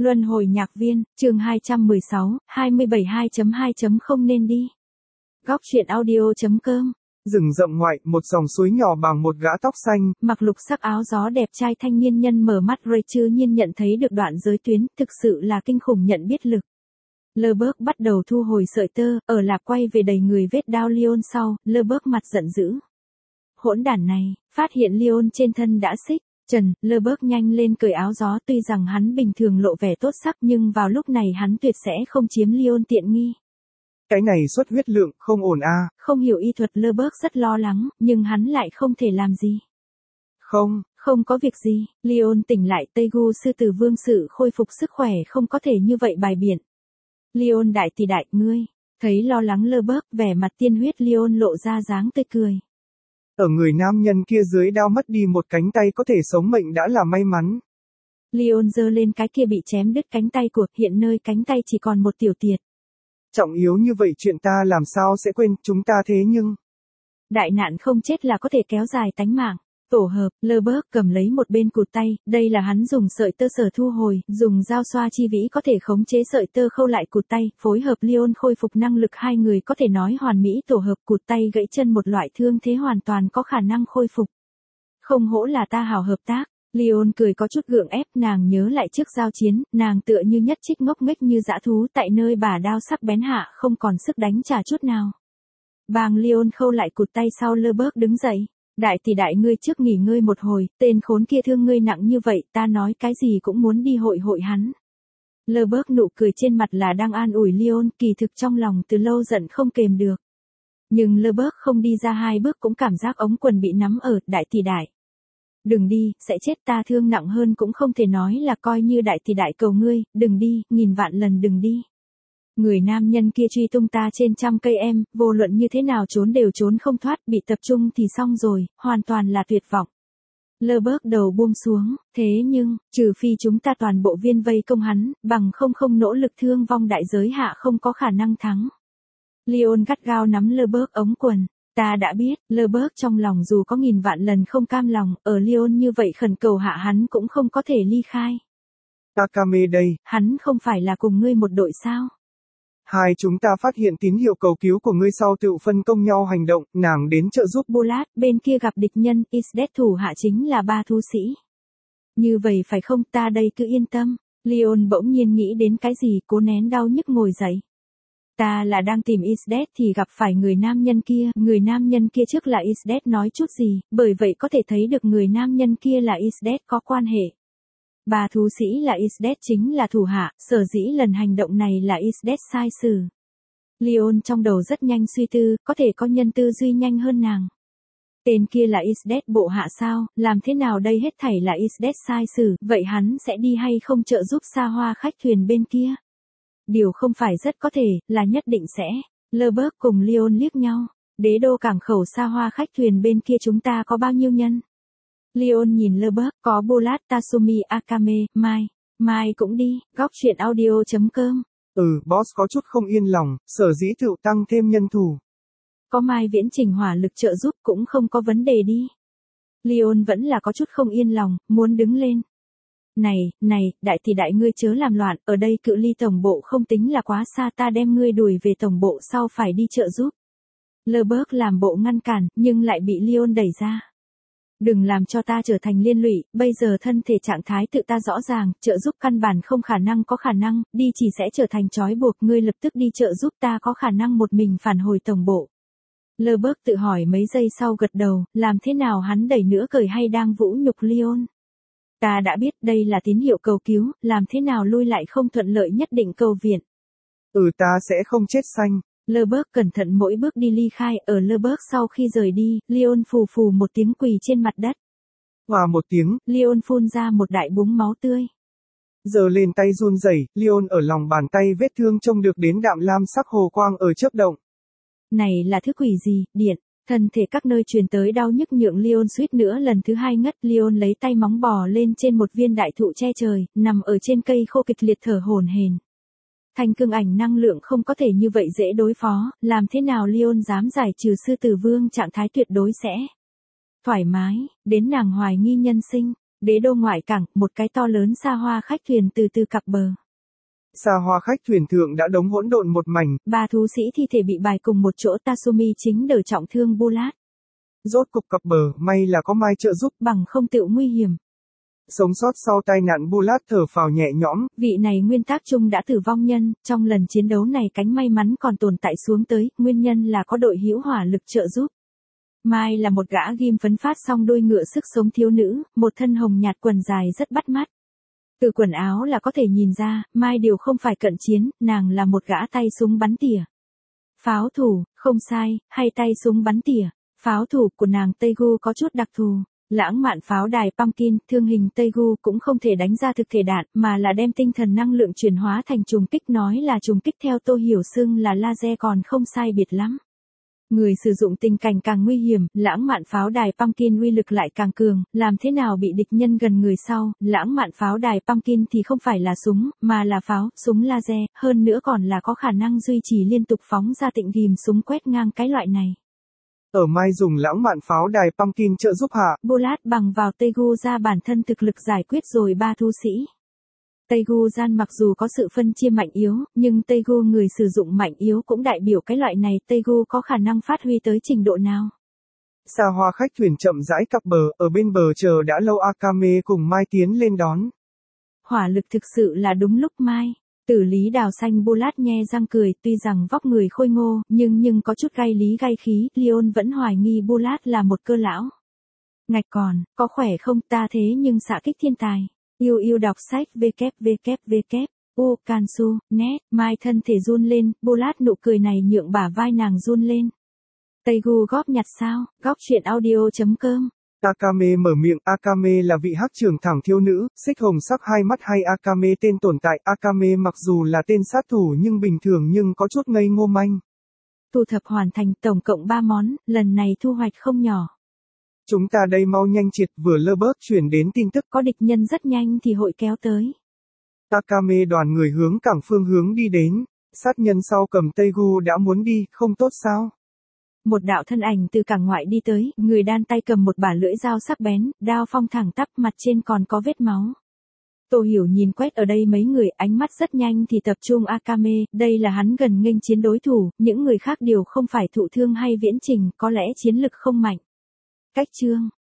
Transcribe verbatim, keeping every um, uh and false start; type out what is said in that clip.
Luân hồi nhạc viên, chương hai trăm mười sáu, hai mươi bảy hai chấm hai chấm không nên đi. Góc truyện audio.com. Rừng rậm ngoại, một dòng suối nhỏ bằng một gã tóc xanh, Mặc lục sắc áo gió đẹp trai thanh niên nhân mở mắt rồi chưa nhiên nhận thấy được đoạn giới tuyến, thực sự là kinh khủng nhận biết lực. Lơ-bớt bắt đầu thu hồi sợi tơ, ở lạc quay về đầy người vết đao Leon sau, Lơ-bớt mặt giận dữ. Hỗn đản này, phát hiện Leon trên thân đã xích. Trần, Lơ-bớt nhanh lên cởi áo gió, tuy rằng hắn bình thường lộ vẻ tốt sắc nhưng vào lúc này hắn tuyệt sẽ không chiếm Leon tiện nghi. Cái này xuất huyết lượng, không ổn a. Không hiểu y thuật Lơ-bớt rất lo lắng, nhưng hắn lại không thể làm gì. Không, không có việc gì, Leon tỉnh lại Tây Gu sư tử vương sự khôi phục sức khỏe không có thể như vậy bài biện. Leon đại tỷ đại, ngươi, thấy lo lắng Lơ-bớt, vẻ mặt tiên huyết Leon lộ ra dáng tươi cười. Ở người nam nhân kia dưới đao mất đi một cánh tay có thể sống mệnh đã là may mắn. Leon giơ lên cái kia bị chém đứt cánh tay của, hiện nơi cánh tay chỉ còn một tiểu tiệt. Trọng yếu như vậy chuyện ta làm sao sẽ quên, chúng ta thế nhưng. Đại nạn không chết là có thể kéo dài tánh mạng. Tổ hợp, Lơ-bớt cầm lấy một bên cụt tay, đây là hắn dùng sợi tơ sở thu hồi, dùng dao xoa chi vĩ có thể khống chế sợi tơ khâu lại cụt tay, phối hợp Leon khôi phục năng lực hai người có thể nói hoàn mỹ tổ hợp cụt tay gãy chân một loại thương thế hoàn toàn có khả năng khôi phục. Không hổ là ta hảo hợp tác, Leon cười có chút gượng ép, nàng nhớ lại trước giao chiến, nàng tựa như nhất trích ngốc nghếch như dã thú tại nơi bả đao sắc bén hạ không còn sức đánh trả chút nào. Bàng Leon khâu lại cụt tay sau Lơ-bớt đứng dậy. Đại tỷ đại ngươi trước nghỉ ngơi một hồi, tên khốn kia thương ngươi nặng như vậy, ta nói cái gì cũng muốn đi hội hội hắn. Lơ-bớt nụ cười trên mặt là đang an ủi Leon, kỳ thực trong lòng từ lâu giận không kềm được. Nhưng Lơ-bớt không đi ra hai bước cũng cảm giác ống quần bị nắm ở, đại tỷ đại. Đừng đi, sẽ chết, ta thương nặng hơn cũng không thể nói là coi như đại tỷ đại cầu ngươi, đừng đi, nghìn vạn lần đừng đi. Người nam nhân kia truy tung ta trên trăm cây em, vô luận như thế nào trốn đều trốn không thoát, bị tập trung thì xong rồi, hoàn toàn là tuyệt vọng. Lơ-bớt đầu buông xuống, thế nhưng, trừ phi chúng ta toàn bộ viên vây công hắn, bằng không không nỗ lực thương vong đại giới hạ không có khả năng thắng. Leon gắt gao nắm Lơ-bớt ống quần. Ta đã biết, Lơ-bớt trong lòng dù có nghìn vạn lần không cam lòng, ở Leon như vậy khẩn cầu hạ hắn cũng không có thể ly khai. Akame đây. Hắn không phải là cùng ngươi một đội sao? Hai chúng ta phát hiện tín hiệu cầu cứu của ngươi sau tự phân công nhau hành động, nàng đến trợ giúp. Bulat, bên kia gặp địch nhân, Isdet thủ hạ chính là ba thú sĩ. Như vậy phải không, ta đây cứ yên tâm. Leon bỗng nhiên nghĩ đến cái gì, cố nén đau nhức ngồi dậy. Ta là đang tìm Isdet thì gặp phải người nam nhân kia, người nam nhân kia trước là Isdet nói chút gì, bởi vậy có thể thấy được người nam nhân kia là Isdet có quan hệ. Ba thú sĩ là Isdet chính là thủ hạ, sở dĩ lần hành động này là Isdet sai xử. Leon trong đầu rất nhanh suy tư, có thể có nhân tư duy nhanh hơn nàng. Tên kia là Isdet bộ hạ sao, làm thế nào đây hết thảy là Isdet sai xử, vậy hắn sẽ đi hay không trợ giúp xa hoa khách thuyền bên kia? Điều không phải rất có thể, là nhất định sẽ. Lơ-bớt cùng Leon liếc nhau. Đế đô cảng khẩu xa hoa khách thuyền bên kia chúng ta có bao nhiêu nhân? Leon nhìn Lơ-bớt, có Bulat, Tatsumi, Akame, Mai. Mai cũng đi, góc truyện audio.com. Ừ, boss có chút không yên lòng, sở dĩ tự tăng thêm nhân thủ. Có Mai viễn trình hỏa lực trợ giúp cũng không có vấn đề đi. Leon vẫn là có chút không yên lòng, muốn đứng lên. Này, này, đại tỷ đại ngươi chớ làm loạn, ở đây cự ly tổng bộ không tính là quá xa, ta đem ngươi đuổi về tổng bộ sau phải đi trợ giúp. Lơ-bớt làm bộ ngăn cản, nhưng lại bị Leon đẩy ra. Đừng làm cho ta trở thành liên lụy, bây giờ thân thể trạng thái tự ta rõ ràng, trợ giúp căn bản không khả năng có khả năng, đi chỉ sẽ trở thành trói buộc, ngươi lập tức đi trợ giúp ta có khả năng một mình phản hồi tổng bộ. Lơ-bớt tự hỏi mấy giây sau gật đầu, làm thế nào hắn đẩy nữa cởi hay đang vũ nhục Leon. Ta đã biết đây là tín hiệu cầu cứu, làm thế nào lui lại không thuận lợi nhất định cầu viện. Ừ ta sẽ không chết xanh. Lơ-bớt cẩn thận mỗi bước đi ly khai, ở Lơ-bớt sau khi rời đi, Leon phù phù một tiếng quỳ trên mặt đất. Hòa một tiếng, Leon phun ra một đại búng máu tươi. Giờ lên tay run rẩy, Leon ở lòng bàn tay vết thương trông được đến đạm lam sắc hồ quang ở chớp động. Này là thứ quỷ gì, điện, thân thể các nơi truyền tới đau nhức nhượng Leon suýt nữa lần thứ hai ngất. Leon lấy tay móng bò lên trên một viên đại thụ che trời, nằm ở trên cây khô kịch liệt thở hổn hển. Thanh cương ảnh năng lượng không có thể như vậy dễ đối phó, làm thế nào Leon dám giải trừ sư tử vương trạng thái tuyệt đối sẽ thoải mái, đến nàng hoài nghi nhân sinh. Đế đô ngoại cảng, một cái to lớn xa hoa khách thuyền từ từ cập bờ. Xa hoa khách thuyền thượng đã đống hỗn độn một mảnh. Ba thú sĩ thi thể bị bài cùng một chỗ, Tasumi chính đỡ trọng thương Bulat. Rốt cục cập bờ, may là có Mai trợ giúp. Bằng không tựu nguy hiểm. Sống sót sau tai nạn Bulat thở phào nhẹ nhõm. Vị này nguyên tác chung đã tử vong nhân, trong lần chiến đấu này cánh may mắn còn tồn tại xuống tới, nguyên nhân là có đội hữu hỏa lực trợ giúp. Mai là một gã ghim phấn phát xong đuôi ngựa sức sống thiếu nữ, một thân hồng nhạt quần dài rất bắt mắt. Từ quần áo là có thể nhìn ra, Mai đều không phải cận chiến, nàng là một gã tay súng bắn tỉa. Pháo thủ, không sai, hay tay súng bắn tỉa. Pháo thủ của nàng Taegu có chút đặc thù. Lãng mạn pháo đài Pumpkin, thương hình Taegu cũng không thể đánh ra thực thể đạn, mà là đem tinh thần năng lượng chuyển hóa thành trùng kích, nói là trùng kích theo Tô Hiểu xưng là laser còn không sai biệt lắm. Người sử dụng tình cảnh càng nguy hiểm, lãng mạn pháo đài Pumpkin uy lực lại càng cường, làm thế nào bị địch nhân gần người sau, lãng mạn pháo đài Pumpkin thì không phải là súng, mà là pháo, súng laser, hơn nữa còn là có khả năng duy trì liên tục phóng ra tịnh ghim súng quét ngang cái loại này. Ở Mai dùng lãng mạn pháo đài Pumpkin trợ giúp hạ. Bulat bằng vào Taegu ra bản thân thực lực giải quyết rồi ba thú sĩ. Taegu gian mặc dù có sự phân chia mạnh yếu, nhưng Taegu người sử dụng mạnh yếu cũng đại biểu cái loại này Taegu có khả năng phát huy tới trình độ nào. Xa hoa khách thuyền chậm rãi cập bờ, ở bên bờ chờ đã lâu Akame cùng Mai tiến lên đón. Hỏa lực thực sự là đúng lúc Mai. Tử lý đào xanh Bulat nhe răng cười, tuy rằng vóc người khôi ngô, nhưng nhưng có chút gai lý gai khí, Leon vẫn hoài nghi Bulat là một cơ lão. Ngạch còn, có khỏe không, ta thế nhưng xạ kích thiên tài. Yêu yêu đọc sách www. U Kansu, net, Mai thân thể run lên, Bulat nụ cười này nhượng bả vai nàng run lên. Taegu góp nhặt sao, góc chuyện audio chấm com. Akame mở miệng, Akame là vị hắc trưởng thẳng thiếu nữ, xích hồng sắc hai mắt hay Akame tên tồn tại, Akame mặc dù là tên sát thủ nhưng bình thường nhưng có chút ngây ngô manh. Thu thập hoàn thành tổng cộng ba món, lần này thu hoạch không nhỏ. Chúng ta đây mau nhanh triệt, vừa lơ bớt chuyển đến tin tức. Có địch nhân rất nhanh thì hội kéo tới. Akame đoàn người hướng cảng phương hướng đi đến, sát nhân sau cầm Taegu đã muốn đi, không tốt sao? Một đạo thân ảnh từ cảng ngoại đi tới, người đan tay cầm một bả lưỡi dao sắc bén, đao phong thẳng tắp, mặt trên còn có vết máu. Tô Hiểu nhìn quét ở đây mấy người, ánh mắt rất nhanh thì tập trung Akame, đây là hắn gần nghênh chiến đối thủ, những người khác đều không phải thụ thương hay viễn trình, có lẽ chiến lực không mạnh. Cách chương